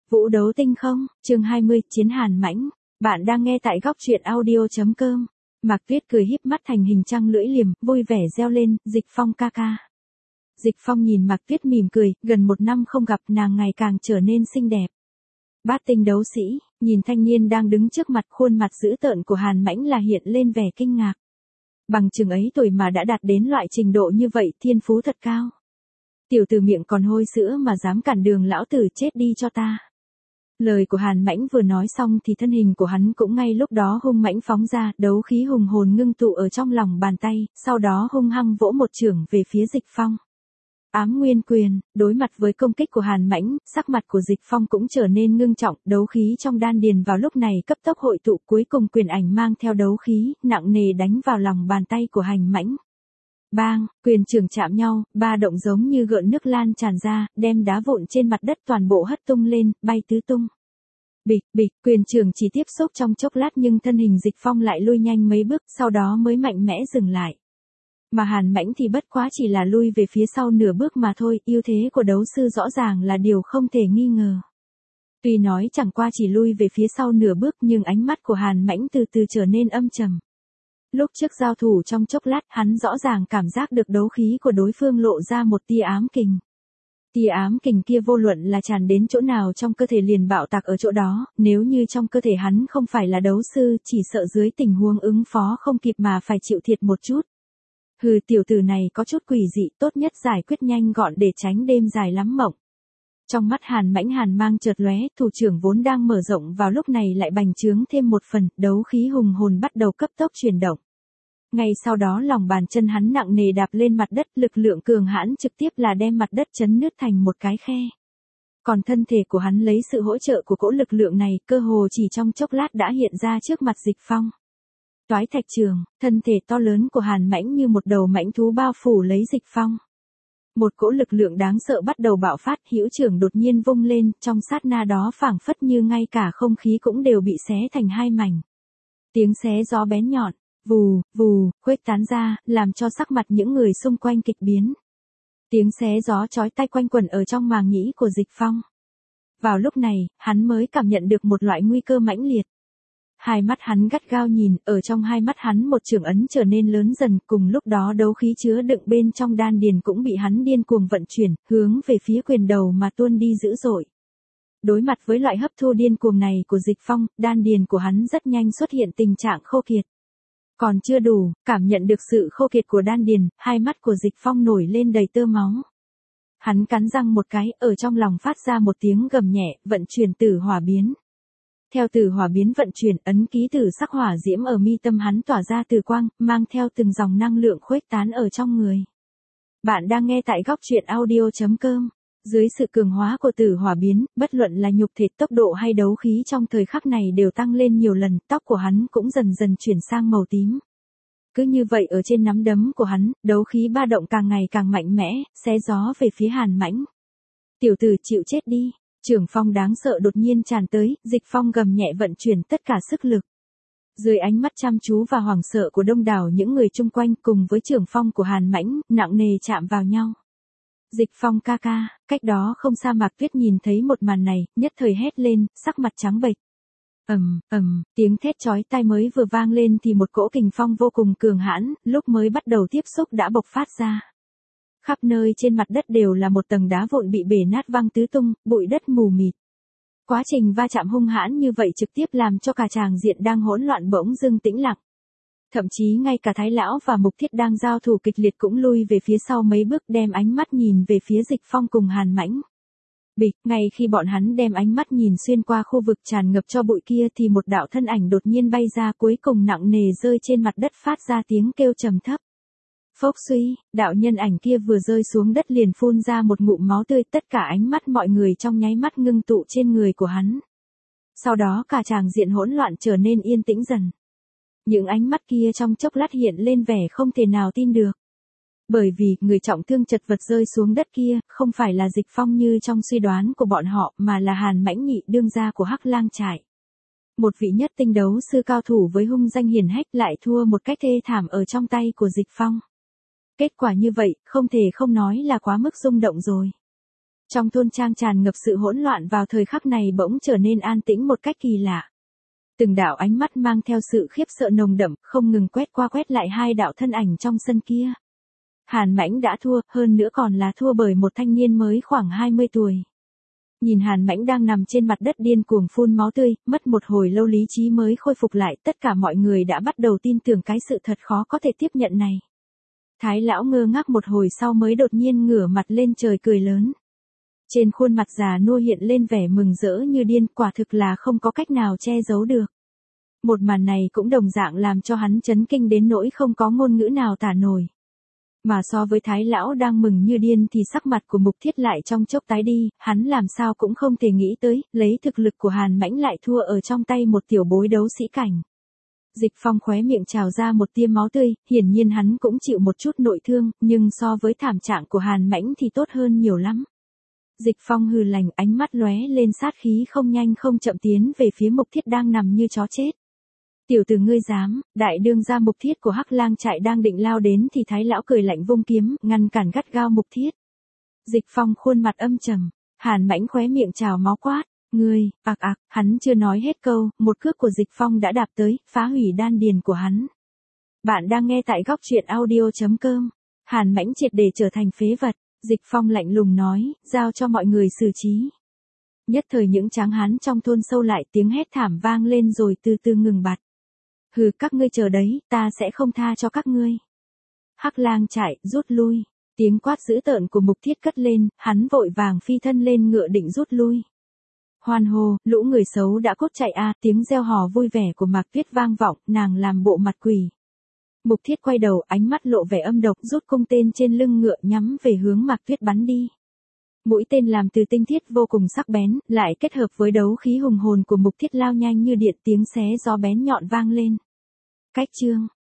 Vũ đấu tinh không, chương 20, chiến hàn mãnh. Bạn đang nghe tại góc truyện audio.com. Mạc Tuyết cười híp mắt thành hình trăng lưỡi liềm, vui vẻ reo lên, Dịch Phong ca ca. Dịch Phong nhìn Mạc Tuyết mỉm cười, gần 1 năm không gặp nàng ngày càng trở nên xinh đẹp. Bát tinh đấu sĩ, nhìn thanh niên đang đứng trước mặt, khuôn mặt dữ tợn của hàn mãnh là hiện lên vẻ kinh ngạc. Bằng chừng ấy tuổi mà đã đạt đến loại trình độ như vậy, thiên phú thật cao. Tiểu tử miệng còn hôi sữa mà dám cản đường lão tử, chết đi cho ta. Lời của hàn mãnh vừa nói xong thì thân hình của hắn cũng ngay lúc đó hung mãnh phóng ra, đấu khí hùng hồn ngưng tụ ở trong lòng bàn tay, sau đó hung hăng vỗ một chưởng về phía Dịch Phong. Ám nguyên quyền, đối mặt với công kích của hàn mãnh, sắc mặt của Dịch Phong cũng trở nên ngưng trọng, đấu khí trong đan điền vào lúc này cấp tốc hội tụ, cuối cùng quyền ảnh mang theo đấu khí, nặng nề đánh vào lòng bàn tay của hàn mãnh. Bang, quyền trưởng chạm nhau, ba động giống như gợn nước lan tràn ra, đem đá vụn trên mặt đất toàn bộ hất tung lên, bay tứ tung. Bịch, bịch, quyền trưởng chỉ tiếp xúc trong chốc lát nhưng thân hình Dịch Phong lại lui nhanh mấy bước, sau đó mới mạnh mẽ dừng lại. Mà hàn mãnh thì bất quá chỉ là lui về phía sau nửa bước mà thôi, ưu thế của đấu sư rõ ràng là điều không thể nghi ngờ. Tuy nói chẳng qua chỉ lui về phía sau nửa bước nhưng ánh mắt của hàn mãnh từ từ trở nên âm trầm. Lúc trước giao thủ trong chốc lát hắn rõ ràng cảm giác được đấu khí của đối phương lộ ra một tia ám kình. Tia ám kình kia vô luận là tràn đến chỗ nào trong cơ thể liền bạo tạc ở chỗ đó, nếu như trong cơ thể hắn không phải là đấu sư chỉ sợ dưới tình huống ứng phó không kịp mà phải chịu thiệt một chút. Hừ, tiểu tử này có chút quỷ dị, tốt nhất giải quyết nhanh gọn để tránh đêm dài lắm mộng. Trong mắt hàn mãnh hàn mang chợt lóe, thủ trưởng vốn đang mở rộng vào lúc này lại bành trướng thêm một phần, đấu khí hùng hồn bắt đầu cấp tốc chuyển động. Ngay sau đó lòng bàn chân hắn nặng nề đạp lên mặt đất, lực lượng cường hãn trực tiếp là đem mặt đất chấn nứt thành một cái khe. Còn thân thể của hắn lấy sự hỗ trợ của cỗ lực lượng này, cơ hồ chỉ trong chốc lát đã hiện ra trước mặt Dịch Phong. Toái thạch trường, thân thể to lớn của hàn mãnh như một đầu mãnh thú bao phủ lấy Dịch Phong. Một cỗ lực lượng đáng sợ bắt đầu bạo phát, hữu trưởng đột nhiên vung lên, trong sát na đó phảng phất như ngay cả không khí cũng đều bị xé thành hai mảnh. Tiếng xé gió bén nhọn, vù, vù, khuếch tán ra, làm cho sắc mặt những người xung quanh kịch biến. Tiếng xé gió chói tai quanh quẩn ở trong màng nhĩ của Dịch Phong. Vào lúc này, hắn mới cảm nhận được một loại nguy cơ mãnh liệt. Hai mắt hắn gắt gao nhìn, ở trong hai mắt hắn một trường ấn trở nên lớn dần, cùng lúc đó đấu khí chứa đựng bên trong đan điền cũng bị hắn điên cuồng vận chuyển, hướng về phía quyền đầu mà tuôn đi dữ dội. Đối mặt với loại hấp thu điên cuồng này của Dịch Phong, đan điền của hắn rất nhanh xuất hiện tình trạng khô kiệt. Còn chưa đủ, cảm nhận được sự khô kiệt của đan điền, hai mắt của Dịch Phong nổi lên đầy tơ máu. Hắn cắn răng một cái, ở trong lòng phát ra một tiếng gầm nhẹ, vận chuyển tử hỏa biến. Theo tử hỏa biến vận chuyển, ấn ký tử sắc hỏa diễm ở mi tâm hắn tỏa ra từ quang, mang theo từng dòng năng lượng khuếch tán ở trong người. Bạn đang nghe tại góc truyện audio.com. Dưới sự cường hóa của tử hỏa biến, bất luận là nhục thể, tốc độ hay đấu khí trong thời khắc này đều tăng lên nhiều lần, tóc của hắn cũng dần dần chuyển sang màu tím. Cứ như vậy ở trên nắm đấm của hắn, đấu khí ba động càng ngày càng mạnh mẽ, xé gió về phía hàn mãnh. Tiểu tử chịu chết đi. Trưởng phong đáng sợ đột nhiên tràn tới, Dịch Phong gầm nhẹ vận chuyển tất cả sức lực. Dưới ánh mắt chăm chú và hoảng sợ của đông đảo những người chung quanh cùng với trưởng phong của hàn mãnh, nặng nề chạm vào nhau. Dịch Phong ca ca, cách đó không xa Mạc Tuyết nhìn thấy một màn này, nhất thời hét lên, sắc mặt trắng bệch. Tiếng thét chói tai mới vừa vang lên thì một cỗ kình phong vô cùng cường hãn, lúc mới bắt đầu tiếp xúc đã bộc phát ra. Khắp nơi trên mặt đất đều là một tầng đá vụn bị bể nát văng tứ tung, bụi đất mù mịt. Quá trình va chạm hung hãn như vậy trực tiếp làm cho cả tràng diện đang hỗn loạn bỗng dưng tĩnh lặng. Thậm chí ngay cả Thái Lão và Mục Thiết đang giao thủ kịch liệt cũng lui về phía sau mấy bước, đem ánh mắt nhìn về phía Dịch Phong cùng hàn mãnh. Bịch, ngay khi bọn hắn đem ánh mắt nhìn xuyên qua khu vực tràn ngập cho bụi kia thì một đạo thân ảnh đột nhiên bay ra, cuối cùng nặng nề rơi trên mặt đất phát ra tiếng kêu trầm thấp. Phốc suy, đạo nhân ảnh kia vừa rơi xuống đất liền phun ra một ngụm máu tươi, tất cả ánh mắt mọi người trong nháy mắt ngưng tụ trên người của hắn. Sau đó cả tràng diện hỗn loạn trở nên yên tĩnh dần. Những ánh mắt kia trong chốc lát hiện lên vẻ không thể nào tin được. Bởi vì, người trọng thương chật vật rơi xuống đất kia, không phải là Dịch Phong như trong suy đoán của bọn họ, mà là hàn mãnh nhị đương gia của Hắc Lang trại. Một vị nhất tinh đấu sư cao thủ với hung danh hiển hách lại thua một cách thê thảm ở trong tay của Dịch Phong. Kết quả như vậy, không thể không nói là quá mức rung động rồi. Trong thôn trang tràn ngập sự hỗn loạn vào thời khắc này bỗng trở nên an tĩnh một cách kỳ lạ. Từng đạo ánh mắt mang theo sự khiếp sợ nồng đậm, không ngừng quét qua quét lại hai đạo thân ảnh trong sân kia. Hàn Mãnh đã thua, hơn nữa còn là thua bởi một thanh niên mới khoảng 20 tuổi. Nhìn Hàn Mãnh đang nằm trên mặt đất điên cuồng phun máu tươi, mất một hồi lâu lý trí mới khôi phục lại, tất cả mọi người đã bắt đầu tin tưởng cái sự thật khó có thể tiếp nhận này. Thái lão ngơ ngác một hồi sau mới đột nhiên ngửa mặt lên trời cười lớn. Trên khuôn mặt già nua hiện lên vẻ mừng rỡ như điên, quả thực là không có cách nào che giấu được. Một màn này cũng đồng dạng làm cho hắn chấn kinh đến nỗi không có ngôn ngữ nào tả nổi. Mà so với Thái lão đang mừng như điên thì sắc mặt của Mục Thiết lại trong chốc tái đi, hắn làm sao cũng không thể nghĩ tới, lấy thực lực của Hàn Mãnh lại thua ở trong tay một tiểu bối đấu sĩ cảnh. Dịch Phong khóe miệng trào ra một tia máu tươi, hiển nhiên hắn cũng chịu một chút nội thương, nhưng so với thảm trạng của Hàn Mãnh thì tốt hơn nhiều lắm. Dịch Phong hừ lạnh, ánh mắt lóe lên sát khí không nhanh không chậm tiến về phía Mục Thiết đang nằm như chó chết. Tiểu tử ngươi dám, đại đương gia Mục Thiết của Hắc Lang trại đang định lao đến thì Thái lão cười lạnh vung kiếm, ngăn cản gắt gao Mục Thiết. Dịch Phong khuôn mặt âm trầm, Hàn Mãnh khóe miệng trào máu quát, ngươi, hắn chưa nói hết câu, một cước của Dịch Phong đã đạp tới, phá hủy đan điền của hắn. Bạn đang nghe tại góc truyện audio.com. Hàn Mãnh triệt để trở thành phế vật, Dịch Phong lạnh lùng nói, giao cho mọi người xử trí. Nhất thời những tráng hán trong thôn sâu lại tiếng hét thảm vang lên rồi từ từ ngừng bặt. Hừ, các ngươi chờ đấy, ta sẽ không tha cho các ngươi. Hắc Lang trại, rút lui. Tiếng quát dữ tợn của Mục Thiết cất lên, hắn vội vàng phi thân lên ngựa định rút lui. Hoan hô, lũ người xấu đã cốt chạy a, tiếng reo hò vui vẻ của Mạc Tuyết vang vọng, nàng làm bộ mặt quỷ. Mục Thiết quay đầu, ánh mắt lộ vẻ âm độc, rút cung tên trên lưng ngựa nhắm về hướng Mạc Tuyết bắn đi. Mũi tên làm từ tinh thiết vô cùng sắc bén, lại kết hợp với đấu khí hùng hồn của Mục Thiết lao nhanh như điện, tiếng xé gió bén nhọn vang lên. Cách chương